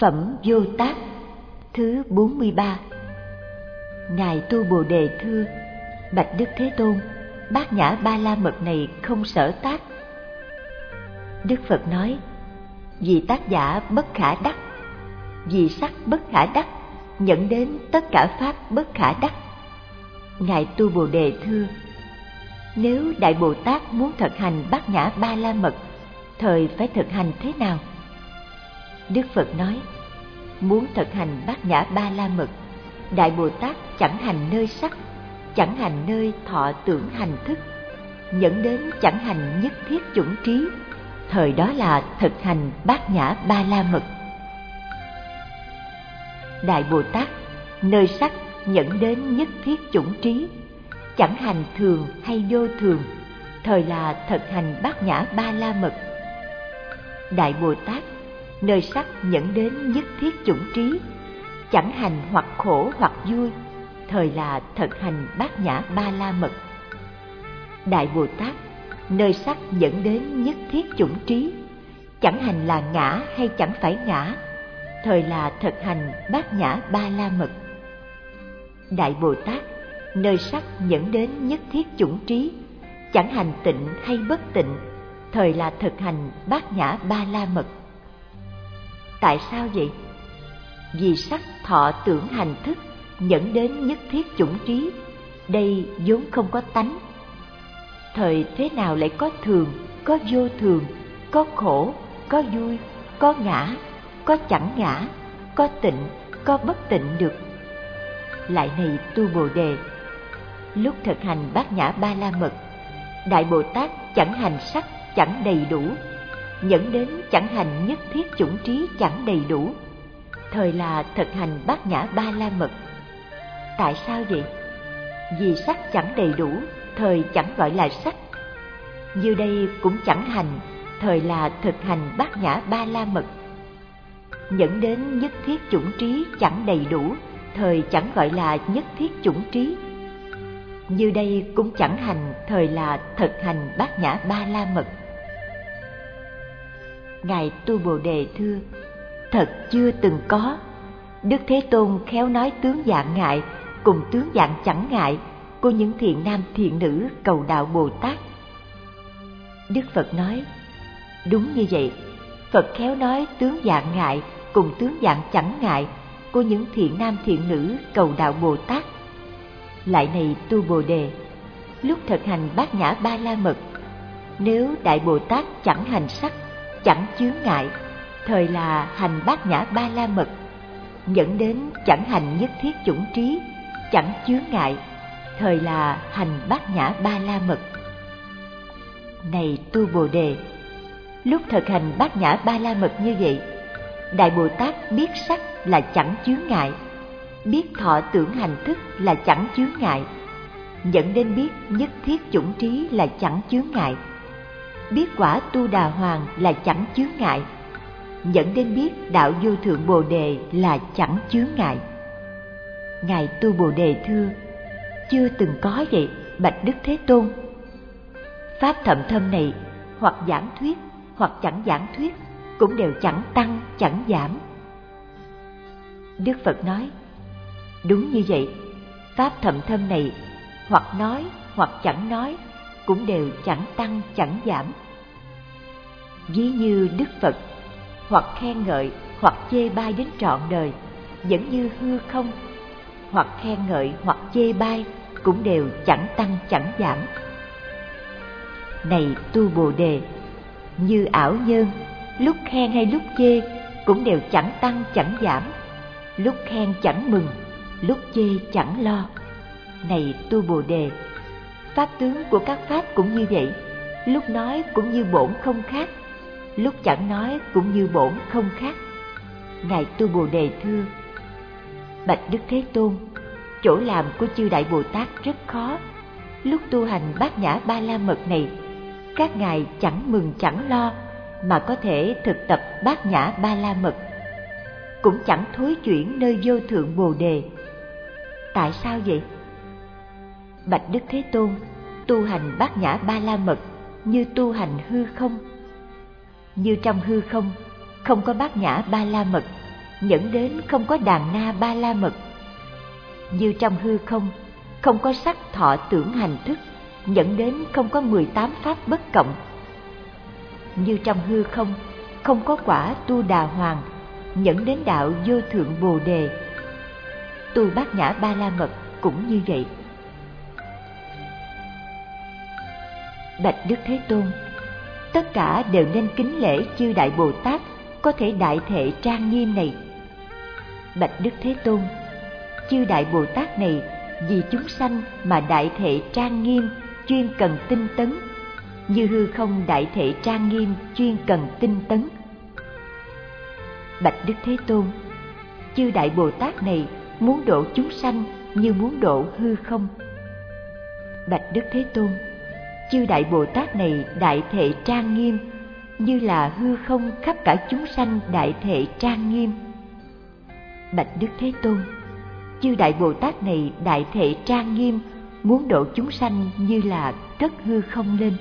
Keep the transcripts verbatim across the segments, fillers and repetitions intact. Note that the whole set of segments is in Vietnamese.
Phẩm Vô Tác thứ bốn mươi ba. Ngài Tu Bồ Đề thưa: Bạch Đức Thế Tôn, Bát Nhã Ba La Mật này không sở tác. Đức Phật nói: Vì tác giả bất khả đắc, vì sắc bất khả đắc, nhận đến tất cả pháp bất khả đắc. Ngài Tu Bồ Đề thưa: Nếu Đại Bồ Tát muốn thực hành Bát Nhã Ba La Mật, thời phải thực hành thế nào? Đức Phật nói: Muốn thực hành Bát Nhã Ba La Mật, Đại Bồ Tát chẳng hành nơi sắc, chẳng hành nơi thọ tưởng hành thức, dẫn đến chẳng hành nhất thiết chủng trí, thời đó là thực hành Bát Nhã Ba La Mật. Đại Bồ Tát nơi sắc dẫn đến nhất thiết chủng trí, chẳng hành thường hay vô thường, thời là thực hành Bát Nhã Ba La Mật. Đại Bồ Tát nơi sắc dẫn đến nhất thiết chủng trí, chẳng hành hoặc khổ hoặc vui, thời là thực hành Bát Nhã Ba La Mật. Đại Bồ Tát nơi sắc dẫn đến nhất thiết chủng trí, chẳng hành là ngã hay chẳng phải ngã, thời là thực hành Bát Nhã Ba La Mật. Đại Bồ Tát nơi sắc dẫn đến nhất thiết chủng trí, chẳng hành tịnh hay bất tịnh, thời là thực hành Bát Nhã Ba La Mật. Tại sao vậy? Vì sắc thọ tưởng hành thức dẫn đến nhất thiết chủng trí, đây vốn không có tánh. Thời thế nào lại có thường, có vô thường, có khổ, có vui, có ngã, có chẳng ngã, có tịnh, có bất tịnh được? Lại này Tu Bồ Đề, lúc thực hành Bát Nhã Ba La Mật, Đại Bồ Tát chẳng hành sắc chẳng đầy đủ, dẫn đến chẳng hành nhất thiết chủng trí chẳng đầy đủ, thời là thực hành Bát Nhã Ba La Mật. Tại sao vậy? Vì sắc chẳng đầy đủ, thời chẳng gọi là sắc. Như đây cũng chẳng hành, thời là thực hành Bát Nhã Ba La Mật. Dẫn đến nhất thiết chủng trí chẳng đầy đủ, thời chẳng gọi là nhất thiết chủng trí. Như đây cũng chẳng hành, thời là thực hành Bát Nhã Ba La Mật. Ngài Tu Bồ Đề thưa: Thật chưa từng có. Đức Thế Tôn khéo nói tướng dạng ngại cùng tướng dạng chẳng ngại của những thiện nam thiện nữ cầu đạo Bồ Tát. Đức Phật nói: Đúng như vậy, Phật khéo nói tướng dạng ngại cùng tướng dạng chẳng ngại của những thiện nam thiện nữ cầu đạo Bồ Tát. Lại này Tu Bồ Đề, lúc thực hành Bát Nhã Ba La Mật, nếu Đại Bồ Tát chẳng hành sắc, chẳng chướng ngại, thời là hành Bát Nhã Ba La Mật, dẫn đến chẳng hành nhất thiết chủng trí, chẳng chướng ngại, thời là hành Bát Nhã Ba La Mật. Này Tu Bồ Đề, lúc thực hành Bát Nhã Ba La Mật như vậy, Đại Bồ Tát biết sắc là chẳng chướng ngại, biết thọ tưởng hành thức là chẳng chướng ngại, dẫn đến biết nhất thiết chủng trí là chẳng chướng ngại, biết quả Tu Đà Hoàng là chẳng chướng ngại, dẫn đến biết đạo vô thượng Bồ Đề là chẳng chướng ngại. Ngài Tu Bồ Đề thưa: Chưa từng có vậy, Bạch Đức Thế Tôn. Pháp thậm thâm này, hoặc giảng thuyết, hoặc chẳng giảng thuyết, cũng đều chẳng tăng, chẳng giảm. Đức Phật nói: Đúng như vậy, Pháp thậm thâm này, hoặc nói, hoặc chẳng nói, cũng đều chẳng tăng, chẳng giảm. Ví như Đức Phật, hoặc khen ngợi, hoặc chê bai đến trọn đời, vẫn như hư không, hoặc khen ngợi, hoặc chê bai, cũng đều chẳng tăng, chẳng giảm. Này Tu Bồ Đề, như ảo nhân, lúc khen hay lúc chê, cũng đều chẳng tăng, chẳng giảm, lúc khen chẳng mừng, lúc chê chẳng lo. Này Tu Bồ Đề, pháp tướng của các pháp cũng như vậy, lúc nói cũng như bổn không khác, lúc chẳng nói cũng như bổn không khác. Ngài Tu Bồ Đề thưa: Bạch Đức Thế Tôn, chỗ làm của chư Đại Bồ Tát rất khó. Lúc tu hành Bát Nhã Ba La Mật này, các ngài chẳng mừng chẳng lo mà có thể thực tập Bát Nhã Ba La Mật, cũng chẳng thối chuyển nơi vô thượng Bồ Đề. Tại sao vậy? Bạch Đức Thế Tôn, tu hành Bát Nhã Ba La Mật như tu hành hư không. Như trong hư không, không có Bát Nhã Ba La Mật, dẫn đến không có đàn na ba la mật. Như trong hư không, không có sắc thọ tưởng hành thức, dẫn đến không có mười tám pháp bất cộng. Như trong hư không, không có quả tu đà hoàng, dẫn đến đạo vô thượng bồ đề. Tu bát nhã ba la mật cũng như vậy. Bạch Đức Thế Tôn, tất cả đều nên kính lễ chư Đại Bồ Tát có thể đại thệ trang nghiêm này. Bạch Đức Thế Tôn, chư Đại Bồ Tát này vì chúng sanh mà đại thệ trang nghiêm, chuyên cần tinh tấn, như hư không đại thệ trang nghiêm, chuyên cần tinh tấn. Bạch Đức Thế Tôn, chư Đại Bồ Tát này muốn độ chúng sanh như muốn độ hư không. Bạch Đức Thế Tôn, chư Đại Bồ Tát này đại thệ trang nghiêm, như là hư không khắp cả chúng sanh đại thệ trang nghiêm. Bạch Đức Thế Tôn, chư Đại Bồ Tát này đại thệ trang nghiêm, muốn độ chúng sanh như là cất hư không lên.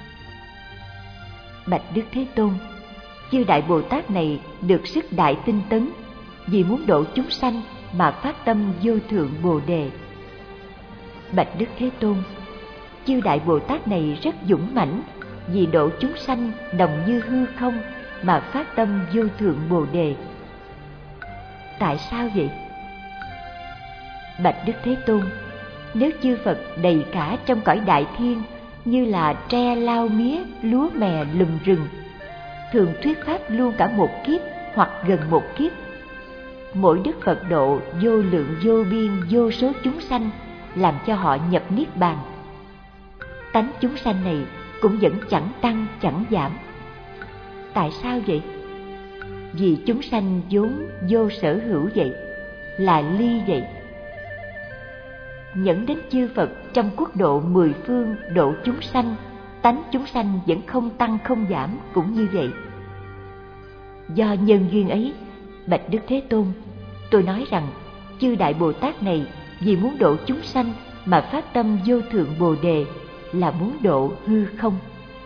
Bạch Đức Thế Tôn, chư Đại Bồ Tát này được sức đại tinh tấn, vì muốn độ chúng sanh mà phát tâm vô thượng bồ đề. Bạch Đức Thế Tôn, chư Đại Bồ Tát này rất dũng mãnh, vì độ chúng sanh đồng như hư không mà phát tâm vô thượng bồ đề. Tại sao vậy? Bạch Đức Thế Tôn, nếu chư Phật đầy cả trong cõi đại thiên như là tre lau mía, lúa mè lùm rừng, thường thuyết pháp luôn cả một kiếp hoặc gần một kiếp, mỗi đức Phật độ vô lượng vô biên vô số chúng sanh, làm cho họ nhập niết bàn. Tánh chúng sanh này cũng vẫn chẳng tăng chẳng giảm. Tại sao vậy? Vì chúng sanh vốn vô sở hữu vậy, là ly vậy. Nhẫn đến chư Phật trong quốc độ mười phương độ chúng sanh, tánh chúng sanh vẫn không tăng không giảm cũng như vậy. Do nhân duyên ấy, Bạch Đức Thế Tôn, tôi nói rằng chư Đại Bồ Tát này vì muốn độ chúng sanh mà phát tâm vô thượng bồ đề, là muốn độ hư không.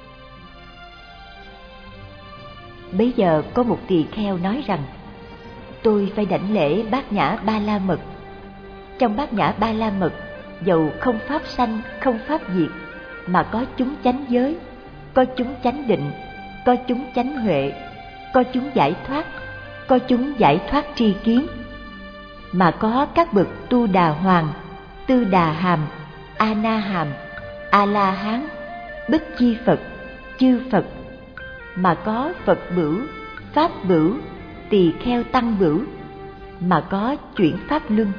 Bấy giờ có một tỳ kheo nói rằng, tôi phải đảnh lễ bát nhã ba la mật. Trong bát nhã ba la mật, dầu không pháp sanh, không pháp diệt, mà có chúng chánh giới, có chúng chánh định, có chúng chánh huệ, có chúng giải thoát, có chúng giải thoát tri kiến, mà có các bậc tu đà hoàng, tư đà hàm, a na hàm, a la hán, bích chi Phật, chư Phật, mà có Phật bửu, Pháp bửu, tỳ kheo tăng bửu, mà có chuyển pháp luân.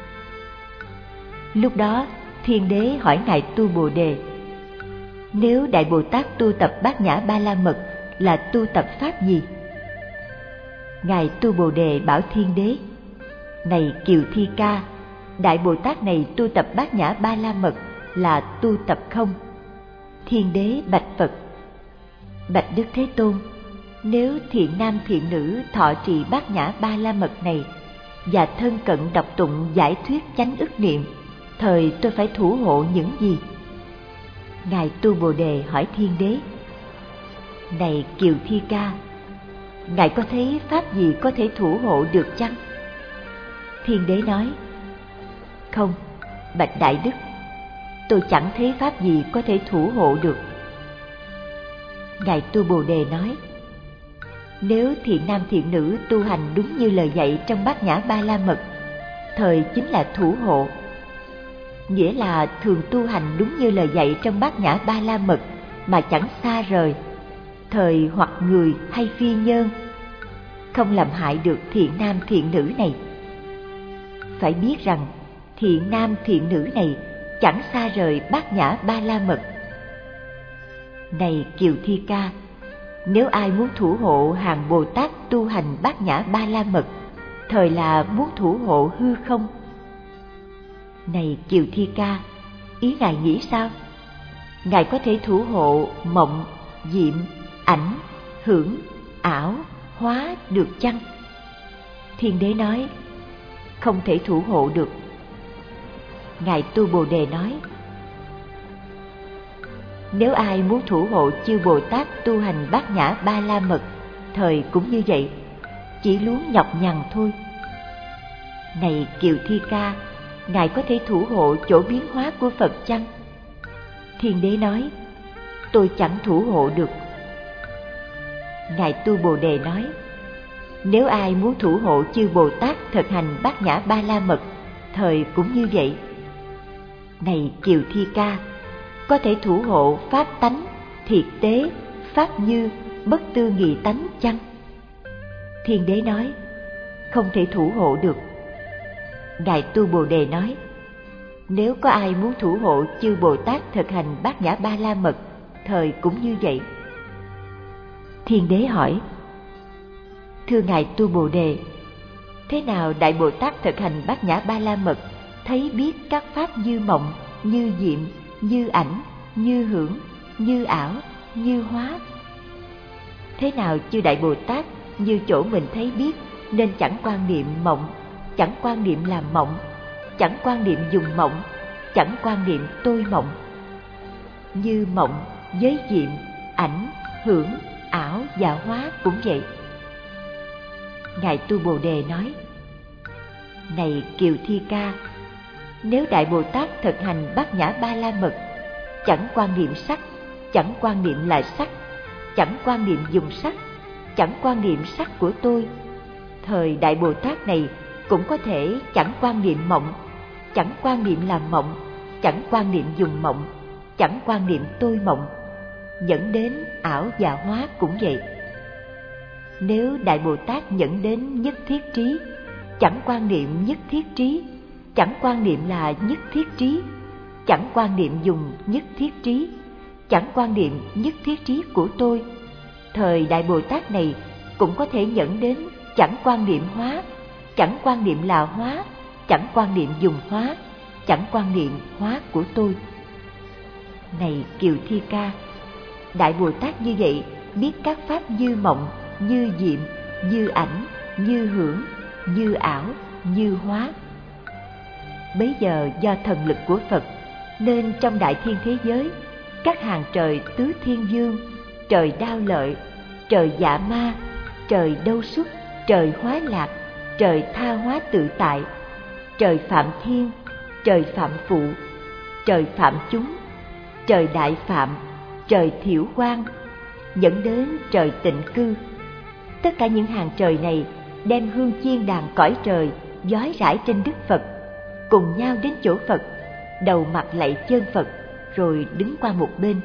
Lúc đó Thiên Đế hỏi Ngài Tu Bồ Đề, nếu Đại Bồ Tát tu tập bát nhã ba la mật là tu tập pháp gì? Ngài Tu Bồ Đề bảo Thiên Đế, này Kiều Thi Ca, Đại Bồ Tát này tu tập bát nhã ba la mật là tu tập không. Thiên Đế bạch Phật, Bạch Đức Thế Tôn, nếu thiện nam thiện nữ thọ trì bát nhã ba la mật này và thân cận đọc tụng giải thuyết chánh ức niệm, thời tôi phải thủ hộ những gì? Ngài Tu Bồ Đề hỏi Thiên Đế, này Kiều Thi Ca, Ngài có thấy pháp gì có thể thủ hộ được chăng? Thiên Đế nói, không, bạch Đại Đức, tôi chẳng thấy pháp gì có thể thủ hộ được. Ngài Tu Bồ Đề nói, nếu thiện nam thiện nữ tu hành đúng như lời dạy trong bát nhã ba la mật, thời chính là thủ hộ. Nghĩa là thường tu hành đúng như lời dạy trong bát nhã ba la mật mà chẳng xa rời, thời hoặc người hay phi nhân, không làm hại được thiện nam thiện nữ này. Phải biết rằng thiện nam thiện nữ này chẳng xa rời bát nhã ba la mật. Này Kiều Thi Ca, nếu ai muốn thủ hộ hàng Bồ Tát tu hành bát nhã ba la mật, thời là muốn thủ hộ hư không. Này Kiều Thi Ca, ý Ngài nghĩ sao? Ngài có thể thủ hộ mộng, diệm, ảnh, hưởng, ảo, hóa được chăng? Thiên Đế nói, không thể thủ hộ được. Ngài Tu Bồ Đề nói, nếu ai muốn thủ hộ chư Bồ Tát tu hành bát nhã ba la mật, thời cũng như vậy. chỉ luống nhọc nhằn thôi. Này Kiều Thi Ca, Ngài có thể thủ hộ chỗ biến hóa của Phật chăng? Thiên Đế nói, tôi chẳng thủ hộ được. Ngài Tu Bồ Đề nói, nếu ai muốn thủ hộ chư Bồ Tát thực hành Bát Nhã Ba La Mật, thời cũng như vậy. Này Kiều Thi Ca, có thể thủ hộ pháp tánh, thiệt tế, pháp như, bất tư nghị tánh chăng? Thiên Đế nói, không thể thủ hộ được. Ngài Tu Bồ Đề nói, nếu có ai muốn thủ hộ chư Bồ Tát thực hành Bát Nhã Ba La Mật, thời cũng như vậy. Thiên Đế hỏi, thưa Ngài Tu Bồ Đề, thế nào Đại Bồ Tát thực hành Bát Nhã Ba La Mật thấy biết các pháp như mộng, như diệm, như ảnh, như hưởng, như ảo, như hóa? Thế nào chư Đại Bồ Tát như chỗ mình thấy biết nên chẳng quan niệm mộng, chẳng quan niệm làm mộng, chẳng quan niệm dùng mộng, chẳng quan niệm tôi mộng? Như mộng, giới diệm, ảnh, hưởng, ảo và hóa cũng vậy. Ngài Tu Bồ Đề nói, này Kiều Thi Ca, nếu Đại Bồ Tát thực hành Bát Nhã Ba La Mật, chẳng quan niệm sắc, chẳng quan niệm là sắc, chẳng quan niệm dùng sắc, chẳng quan niệm sắc của tôi, thời Đại Bồ Tát này cũng có thể chẳng quan niệm mộng, chẳng quan niệm làm mộng, chẳng quan niệm dùng mộng, chẳng quan niệm tôi mộng, dẫn đến ảo và hóa cũng vậy. Nếu Đại Bồ Tát dẫn đến nhất thiết trí, chẳng quan niệm nhất thiết trí, chẳng quan niệm là nhất thiết trí, chẳng quan niệm dùng nhất thiết trí, chẳng quan niệm nhất thiết trí của tôi, thời Đại Bồ Tát này cũng có thể dẫn đến chẳng quan niệm hóa, chẳng quan niệm là hóa, chẳng quan niệm dùng hóa, chẳng quan niệm hóa của tôi. Này Kiều Thi Ca, Đại Bồ Tát như vậy biết các pháp như mộng, như diệm, như ảnh, như hưởng, như ảo, như hóa. Bấy giờ do thần lực của Phật, nên trong đại thiên thế giới, các hàng trời tứ thiên vương, trời đao lợi, trời dạ ma, trời đâu xuất, trời hóa lạc, trời tha hóa tự tại, trời phạm thiên, trời phạm phụ, trời phạm chúng, trời đại phạm, trời thiểu quang, dẫn đến trời tịnh cư. Tất cả những hàng trời này đem hương chiên đàn cõi trời dói rải trên Đức Phật, cùng nhau đến chỗ Phật, đầu mặt lạy chân Phật, rồi đứng qua một bên.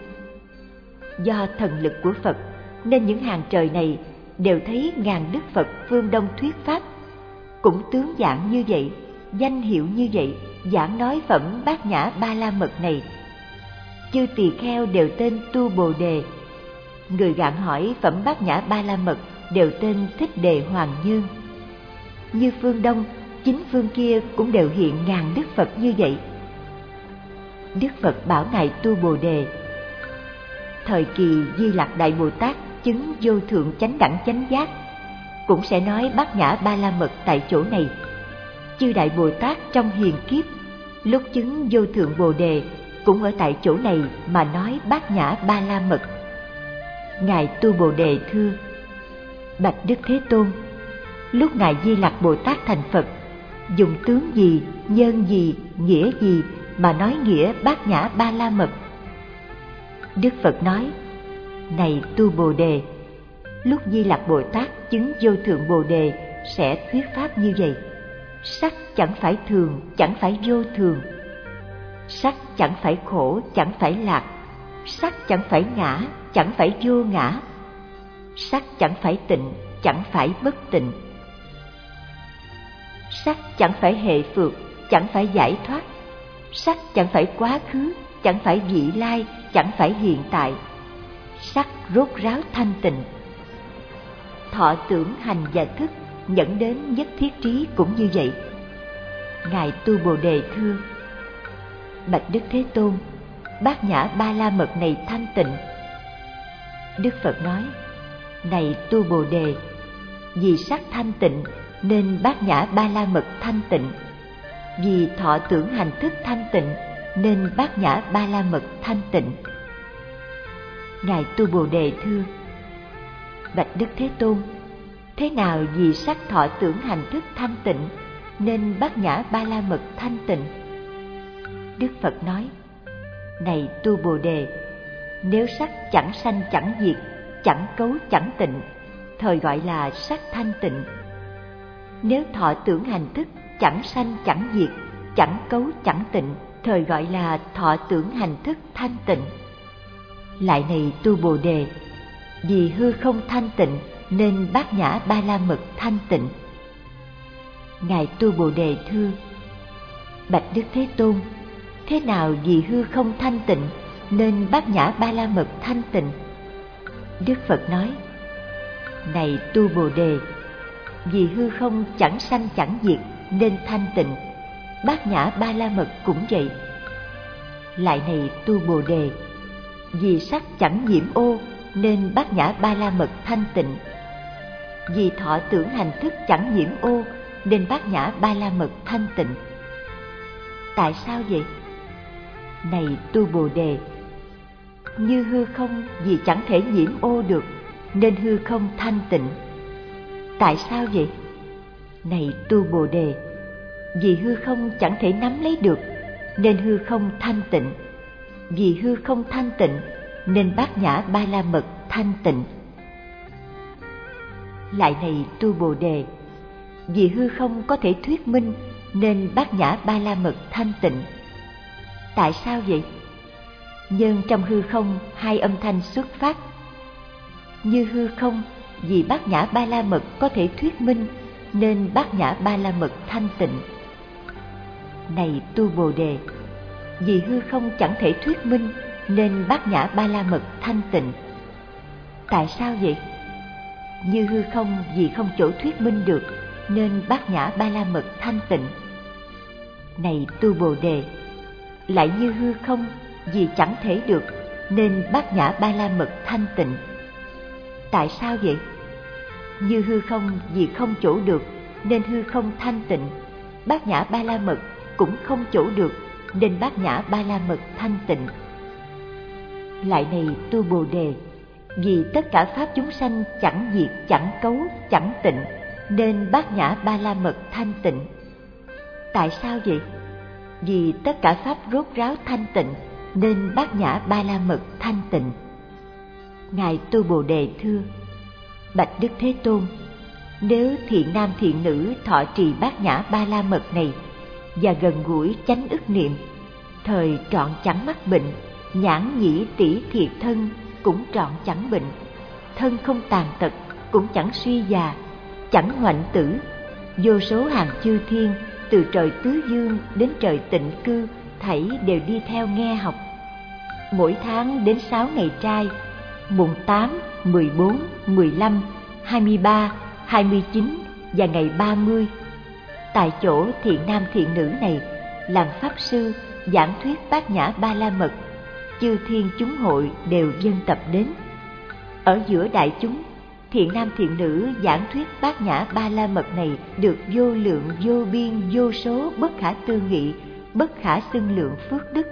Do thần lực của Phật, nên những hàng trời này đều thấy ngàn Đức Phật phương Đông thuyết pháp, cũng tướng dạng như vậy, danh hiệu như vậy, giảng nói phẩm Bát Nhã Ba La Mật này. Chư tỳ kheo đều tên Tu Bồ Đề, người gạn hỏi phẩm Bát Nhã Ba La Mật đều tên Thích Đề Hoàng Nhơn. Như phương Đông, chính phương kia cũng đều hiện ngàn Đức Phật như vậy. Đức Phật bảo ngài Tu Bồ Đề, thời kỳ Di Lặc Đại Bồ Tát chứng vô thượng chánh đẳng chánh giác, cũng sẽ nói Bát Nhã Ba La Mật tại chỗ này. Chư Đại Bồ Tát trong hiền kiếp, lúc chứng vô thượng Bồ Đề, cũng ở tại chỗ này mà nói Bát Nhã Ba La Mật. Ngài Tu Bồ Đề thưa, bạch Đức Thế Tôn, lúc ngài Di Lặc Bồ Tát thành Phật, dùng tướng gì, nhân gì, nghĩa gì mà nói nghĩa Bát Nhã Ba La Mật? Đức Phật nói, này Tu Bồ Đề, lúc Di Lặc Bồ Tát chứng vô thượng Bồ Đề sẽ thuyết pháp như vậy. Sắc chẳng phải thường, chẳng phải vô thường. Sắc chẳng phải khổ, chẳng phải lạc. Sắc chẳng phải ngã, chẳng phải vô ngã. Sắc chẳng phải tịnh, chẳng phải bất tịnh. Sắc chẳng phải hệ phược, chẳng phải giải thoát. Sắc chẳng phải quá khứ, chẳng phải vị lai, chẳng phải hiện tại. Sắc rốt ráo thanh tịnh. Thọ tưởng hành và thức dẫn đến nhất thiết trí cũng như vậy. Ngài Tu Bồ Đề thưa, bạch Đức Thế Tôn, Bát Nhã Ba La Mật này thanh tịnh. Đức Phật nói, này Tu Bồ Đề, vì sắc thanh tịnh nên Bát Nhã Ba La Mật thanh tịnh. Vì thọ tưởng hành thức thanh tịnh nên Bát Nhã Ba La Mật thanh tịnh. Ngài Tu Bồ Đề thưa, bạch Đức Thế Tôn, Thế nào vì sắc thọ tưởng hành thức thanh tịnh nên bát nhã ba la mật thanh tịnh? Đức Phật nói: Này tu Bồ Đề, nếu sắc chẳng sanh chẳng diệt, chẳng cấu chẳng tịnh, thời gọi là sắc thanh tịnh. Nếu thọ tưởng hành thức chẳng sanh chẳng diệt, chẳng cấu chẳng tịnh, thời gọi là thọ tưởng hành thức thanh tịnh. Lại này tu Bồ Đề, vì hư không thanh tịnh nên bát nhã ba la mật thanh tịnh. Ngài tu Bồ Đề thưa: Bạch Đức Thế Tôn, thế nào vì hư không thanh tịnh nên bát nhã ba la mật thanh tịnh? Đức Phật nói: Này tu Bồ Đề, vì hư không chẳng sanh chẳng diệt nên thanh tịnh, bát nhã ba la mật cũng vậy. Lại này tu Bồ Đề, vì sắc chẳng nhiễm ô nên bát nhã ba la mật thanh tịnh. Vì thọ tưởng hành thức chẳng nhiễm ô nên bát nhã ba la mật thanh tịnh. Tại sao vậy? Này tu Bồ Đề, như hư không vì chẳng thể nhiễm ô được nên hư không thanh tịnh. Tại sao vậy? Này tu Bồ Đề, vì hư không chẳng thể nắm lấy được nên hư không thanh tịnh. Vì hư không thanh tịnh nên bát nhã ba la mật thanh tịnh. Lại này tu Bồ Đề, vì hư không có thể thuyết minh nên bát nhã ba la mật thanh tịnh. Tại sao vậy? Nhưng trong hư không hai âm thanh xuất phát. Như hư không vì bát nhã ba la mật có thể thuyết minh nên bát nhã ba la mật thanh tịnh. Này tu Bồ Đề, vì hư không chẳng thể thuyết minh nên bát nhã ba la mật thanh tịnh. Tại sao vậy? Như hư không vì không chỗ thuyết minh được nên bát nhã ba la mật thanh tịnh. Này tu Bồ Đề, lại như hư không vì chẳng thể được nên bát nhã ba la mật thanh tịnh. Tại sao vậy? Như hư không vì không chỗ được nên hư không thanh tịnh, bát nhã ba la mật cũng không chỗ được nên bát nhã ba la mật thanh tịnh. Lại này tu Bồ Đề, vì tất cả pháp chúng sanh chẳng diệt, chẳng cấu, chẳng tịnh nên bát nhã ba la mật thanh tịnh. Tại sao vậy? Vì tất cả pháp rốt ráo thanh tịnh nên bát nhã ba la mật thanh tịnh. Ngài tu Bồ Đề thưa: Bạch Đức Thế Tôn, nếu thiện nam thiện nữ thọ trì bát nhã ba la mật này và gần gũi chánh ức niệm, thời trọn chẳng mắc bệnh, nhãn nhĩ tỷ thiệt thân cũng trọn chẳng bệnh, thân không tàn tật cũng chẳng suy già, chẳng hoạnh tử. Vô số hàng chư thiên từ trời tứ dương đến trời tịnh cư thảy đều đi theo nghe học. Mỗi tháng đến sáu ngày trai, mùng tám, mười bốn, mười lăm, hai mươi ba, hai mươi chín và ngày ba mươi, tại chỗ thiện nam thiện nữ này làm pháp sư giảng thuyết bát nhã ba la mật, chư thiên chúng hội đều dâng tập đến. Ở giữa đại chúng, thiện nam thiện nữ giảng thuyết bát nhã ba la mật này được vô lượng vô biên vô số bất khả tư nghị, bất khả xưng lượng phước đức.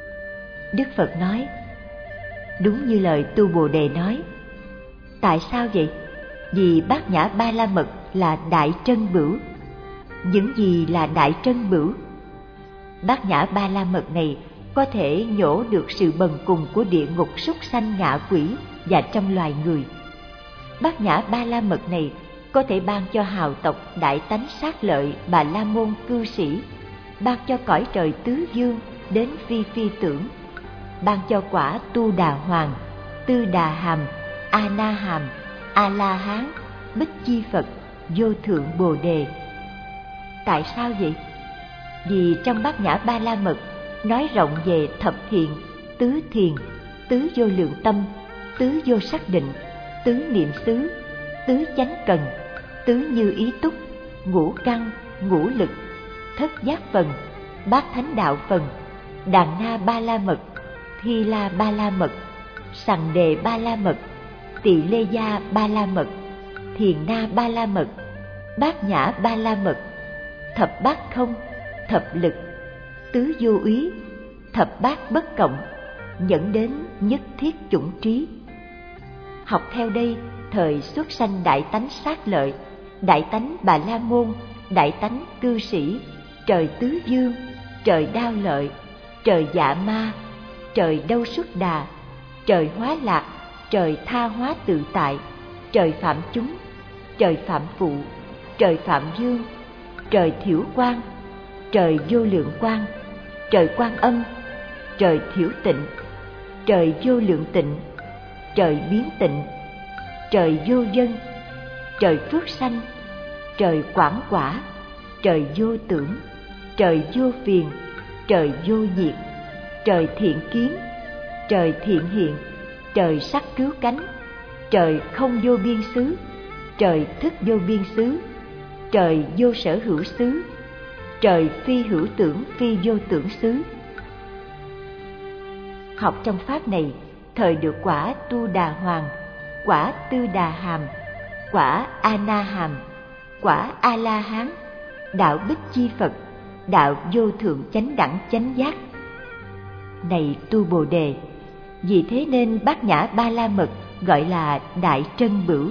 Đức Phật nói: Đúng như lời tu Bồ Đề nói. Tại sao vậy? Vì bát nhã ba la mật là đại trân bửu. Những gì là đại trân bửu? Bát nhã ba la mật này có thể nhổ được sự bần cùng của địa ngục súc sanh ngạ quỷ và trong loài người. Bát nhã ba la mật này có thể ban cho hào tộc đại tánh sát lợi Bà La Môn cư sĩ, ban cho cõi trời tứ dương đến phi phi tưởng, ban cho quả Tu Đà Hoàng, Tư Đà Hàm, A Na Hàm, A La Hán, Bích Chi Phật, Vô Thượng Bồ Đề. Tại sao vậy? Vì trong bát nhã ba la mật nói rộng về thập thiện, tứ thiền, tứ vô lượng tâm, tứ vô sắc định, tứ niệm xứ, tứ chánh cần, tứ như ý túc, ngũ căn, ngũ lực, thất giác phần, bát thánh đạo phần, đàn na ba la mật, thi la ba la mật, sằng đề ba la mật, tỳ lê gia ba la mật, thiền na ba la mật, bát nhã ba la mật, thập bát không, thập lực, tứ vô úy, thập bát bất cộng, dẫn đến nhất thiết chủng trí. Học theo đây thời xuất sanh đại tánh Sát Lợi, đại tánh Bà La Môn, đại tánh Cư Sĩ, trời Tứ Dương, trời Đao Lợi, trời Dạ Ma, trời Đâu Xuất Đà, trời Hóa Lạc, trời Tha Hóa Tự Tại, trời Phạm Chúng, trời Phạm Phụ, trời Phạm Dương, trời Thiểu Quang, trời Vô Lượng Quang, trời Quan Âm, trời Thiểu Tịnh, trời Vô Lượng Tịnh, trời Biến Tịnh, trời Vô Vân, trời Phước Sanh, trời Quảng Quả, trời Vô Tưởng, trời Vô Phiền, trời Vô Diệt, trời Thiện Kiến, trời Thiện Hiện, trời Sắc Cứu Cánh, trời Không Vô Biên Xứ, trời Thức Vô Biên Xứ, trời Vô Sở Hữu Xứ, trời Phi Hữu Tưởng Phi Vô Tưởng Xứ. Học trong pháp này, thời được quả Tu Đà Hoàng, quả Tư Đà Hàm, quả A Na Hàm, quả A La Hán, đạo Bích Chi Phật, đạo Vô Thượng Chánh Đẳng Chánh Giác. Này tu Bồ Đề, vì thế nên Bát Nhã Ba La Mật gọi là Đại Trân Bửu.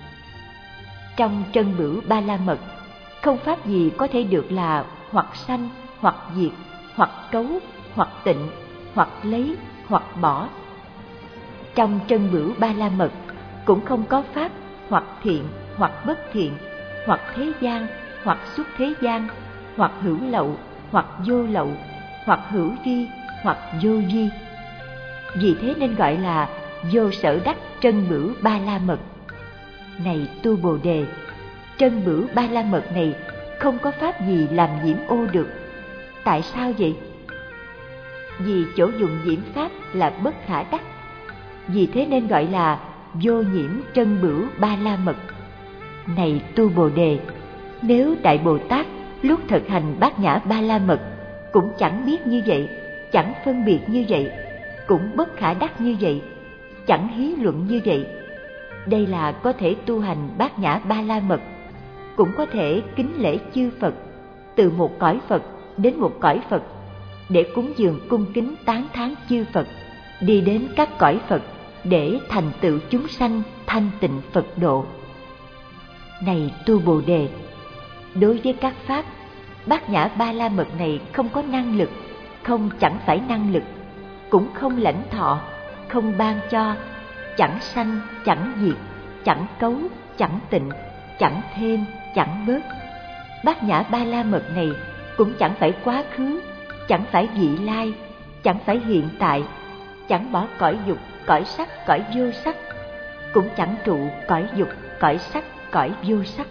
Trong Trân Bửu Ba La Mật, không pháp gì có thể được là hoặc sanh, hoặc diệt, hoặc cấu, hoặc tịnh, hoặc lấy, hoặc bỏ. Trong Trân Bửu Ba La Mật cũng không có pháp hoặc thiện, hoặc bất thiện, hoặc thế gian, hoặc xuất thế gian, hoặc hữu lậu, hoặc vô lậu, hoặc hữu vi, hoặc vô vi. Vì thế nên gọi là vô sở đắc Trân Bửu Ba La Mật. Này tu Bồ Đề, Trân Bửu Ba La Mật này không có pháp gì làm nhiễm ô được. Tại sao vậy? Vì chỗ dùng nhiễm pháp là bất khả đắc. Vì thế nên gọi là vô nhiễm Trân Bửu Ba La Mật. Này tu Bồ Đề, nếu Đại Bồ Tát lúc thực hành Bát Nhã Ba La Mật cũng chẳng biết như vậy, chẳng phân biệt như vậy, cũng bất khả đắc như vậy, chẳng hí luận như vậy, đây là có thể tu hành Bát Nhã Ba La Mật, cũng có thể kính lễ chư Phật, từ một cõi Phật đến một cõi Phật, để cúng dường cung kính tán thán chư Phật, đi đến các cõi Phật để thành tựu chúng sanh thanh tịnh Phật độ. Này tu Bồ Đề, đối với các pháp, Bát Nhã Ba La Mật này không có năng lực, không chẳng phải năng lực, cũng không lãnh thọ, không ban cho, chẳng sanh, chẳng diệt, chẳng cấu, chẳng tịnh, chẳng thêm, chẳng bớt. Bát Nhã Ba La Mật này cũng chẳng phải quá khứ, chẳng phải vị lai, chẳng phải hiện tại, chẳng bỏ cõi dục, cõi sắc, cõi vô sắc, cũng chẳng trụ cõi dục, cõi sắc, cõi vô sắc.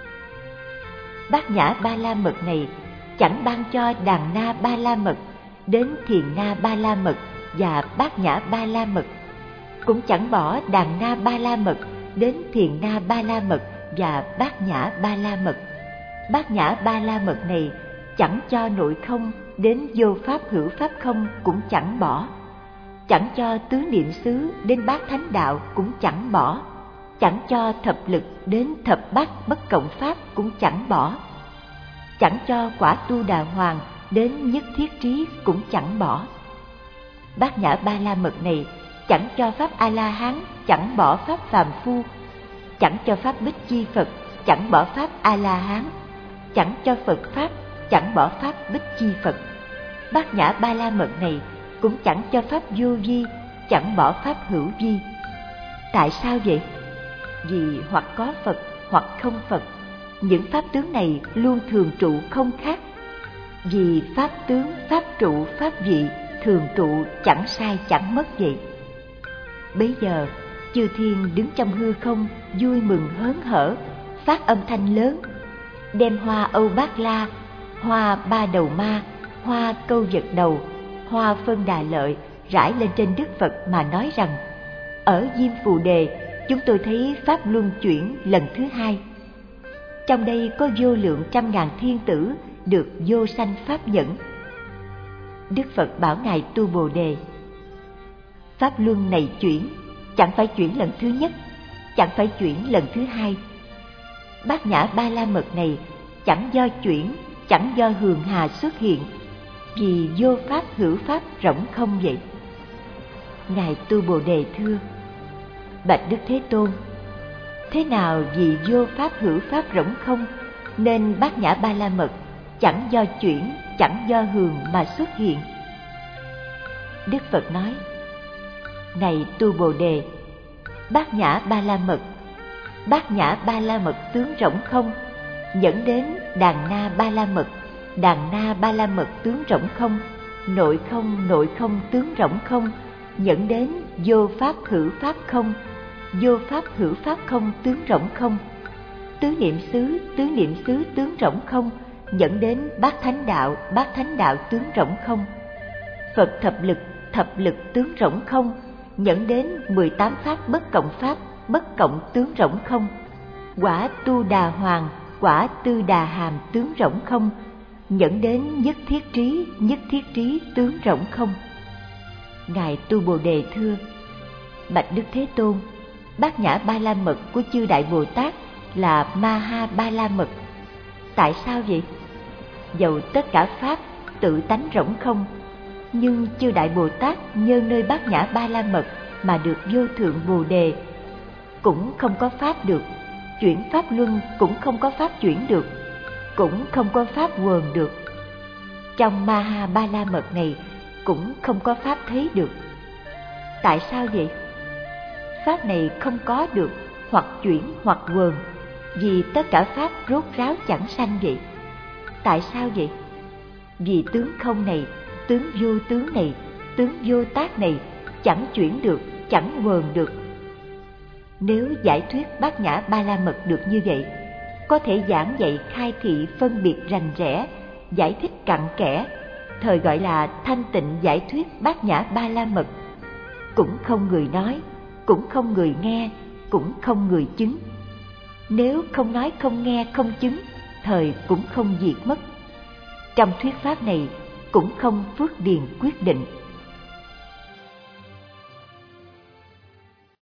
Bát Nhã Ba La Mật này chẳng ban cho Đàn Na Ba La Mật đến Thiền Na Ba La Mật và Bát Nhã Ba La Mật, cũng chẳng bỏ Đàn Na Ba La Mật đến Thiền Na Ba La Mật và Bát Nhã Ba La Mật. Bát Nhã Ba La Mật này chẳng cho nội không đến vô pháp hữu pháp không, cũng chẳng bỏ. Chẳng cho tứ niệm xứ đến bát thánh đạo, cũng chẳng bỏ. Chẳng cho thập lực đến thập bát bất cộng pháp, cũng chẳng bỏ. Chẳng cho quả Tu Đà Hoàng đến nhất thiết trí, cũng chẳng bỏ. Bát Nhã Ba La Mật này chẳng cho pháp A La Hán, chẳng bỏ pháp phàm phu. Chẳng cho pháp Bích Chi Phật, chẳng bỏ pháp A La Hán. Chẳng cho Phật pháp, chẳng bỏ pháp Bích Chi Phật. Bát Nhã Ba La Mật này cũng chẳng cho pháp vô vi, chẳng bỏ pháp hữu vi. Tại sao vậy? Vì hoặc có Phật hoặc không Phật, những pháp tướng này luôn thường trụ không khác. Vì pháp tướng, pháp trụ, pháp vị thường trụ, chẳng sai chẳng mất vậy. Bấy giờ chư thiên đứng trong hư không vui mừng hớn hở, phát âm thanh lớn, đem hoa Âu Bát La, hoa Ba Đầu Ma, hoa Câu Vật Đầu, hoa Phân Đà Lợi rải lên trên Đức Phật mà nói rằng: ở Diêm Phù Đề chúng tôi thấy pháp luân chuyển lần thứ hai. Trong đây có vô lượng trăm ngàn thiên tử được vô sanh pháp nhẫn. Đức Phật bảo ngài tu Bồ Đề: pháp luân này chuyển, chẳng phải chuyển lần thứ nhất, chẳng phải chuyển lần thứ hai. Bát Nhã Ba La Mật này chẳng do chuyển, chẳng do hường hà xuất hiện, vì vô pháp hữu pháp rỗng không vậy. Ngài tu Bồ Đề thưa: bạch Đức Thế Tôn, Thế nào vì vô pháp hữu pháp rỗng không, nên bát nhã ba la mật chẳng do chuyển, chẳng do hường mà xuất hiện. Đức Phật nói: Này tu Bồ Đề, bát nhã ba la mật, bát nhã ba la mật tướng rỗng không, dẫn đến đàn na ba la mật, đàn na ba la mật tướng rỗng không, nội không nội không tướng rỗng không, dẫn đến vô pháp hữu pháp không, vô pháp hữu pháp không tướng rỗng không, tứ niệm xứ tứ niệm xứ tướng rỗng không, dẫn đến bát thánh đạo bát thánh đạo tướng rỗng không, Phật thập lực thập lực tướng rỗng không, dẫn đến mười tám pháp bất cộng pháp bất cộng tướng rỗng không, quả tu đà hoàng quả tư đà hàm tướng rỗng không, dẫn đến nhất thiết trí nhất thiết trí tướng rỗng không. Ngài tu Bồ Đề thưa: Bạch Đức Thế Tôn, bát nhã ba la mật của chư Đại Bồ Tát là ma ha ba la mật. Tại sao vậy? Dầu tất cả pháp tự tánh rỗng không, nhưng chư Đại Bồ Tát nhân nơi bát nhã ba la mật mà được vô thượng Bồ Đề. Cũng không có pháp được, chuyển pháp luân cũng không có pháp chuyển được, cũng không có pháp quờn được. Trong ma ha ba la mật này cũng không có pháp thấy được. Tại sao vậy? Pháp này không có được, hoặc chuyển hoặc quờn, vì tất cả pháp rốt ráo chẳng sanh vậy. Tại sao vậy? Vì tướng không này, tướng vô tướng này, tướng vô tác này chẳng chuyển được, chẳng quờn được. Nếu giải thuyết bát nhã ba la mật được như vậy, có thể giảng dạy khai thị phân biệt rành rẽ, giải thích cặn kẽ, thời gọi là thanh tịnh giải thuyết bát nhã ba la mật. Cũng không người nói, cũng không người nghe, cũng không người chứng. Nếu không nói không nghe không chứng, thời cũng không diệt mất. Trong thuyết pháp này cũng không phước điền quyết định.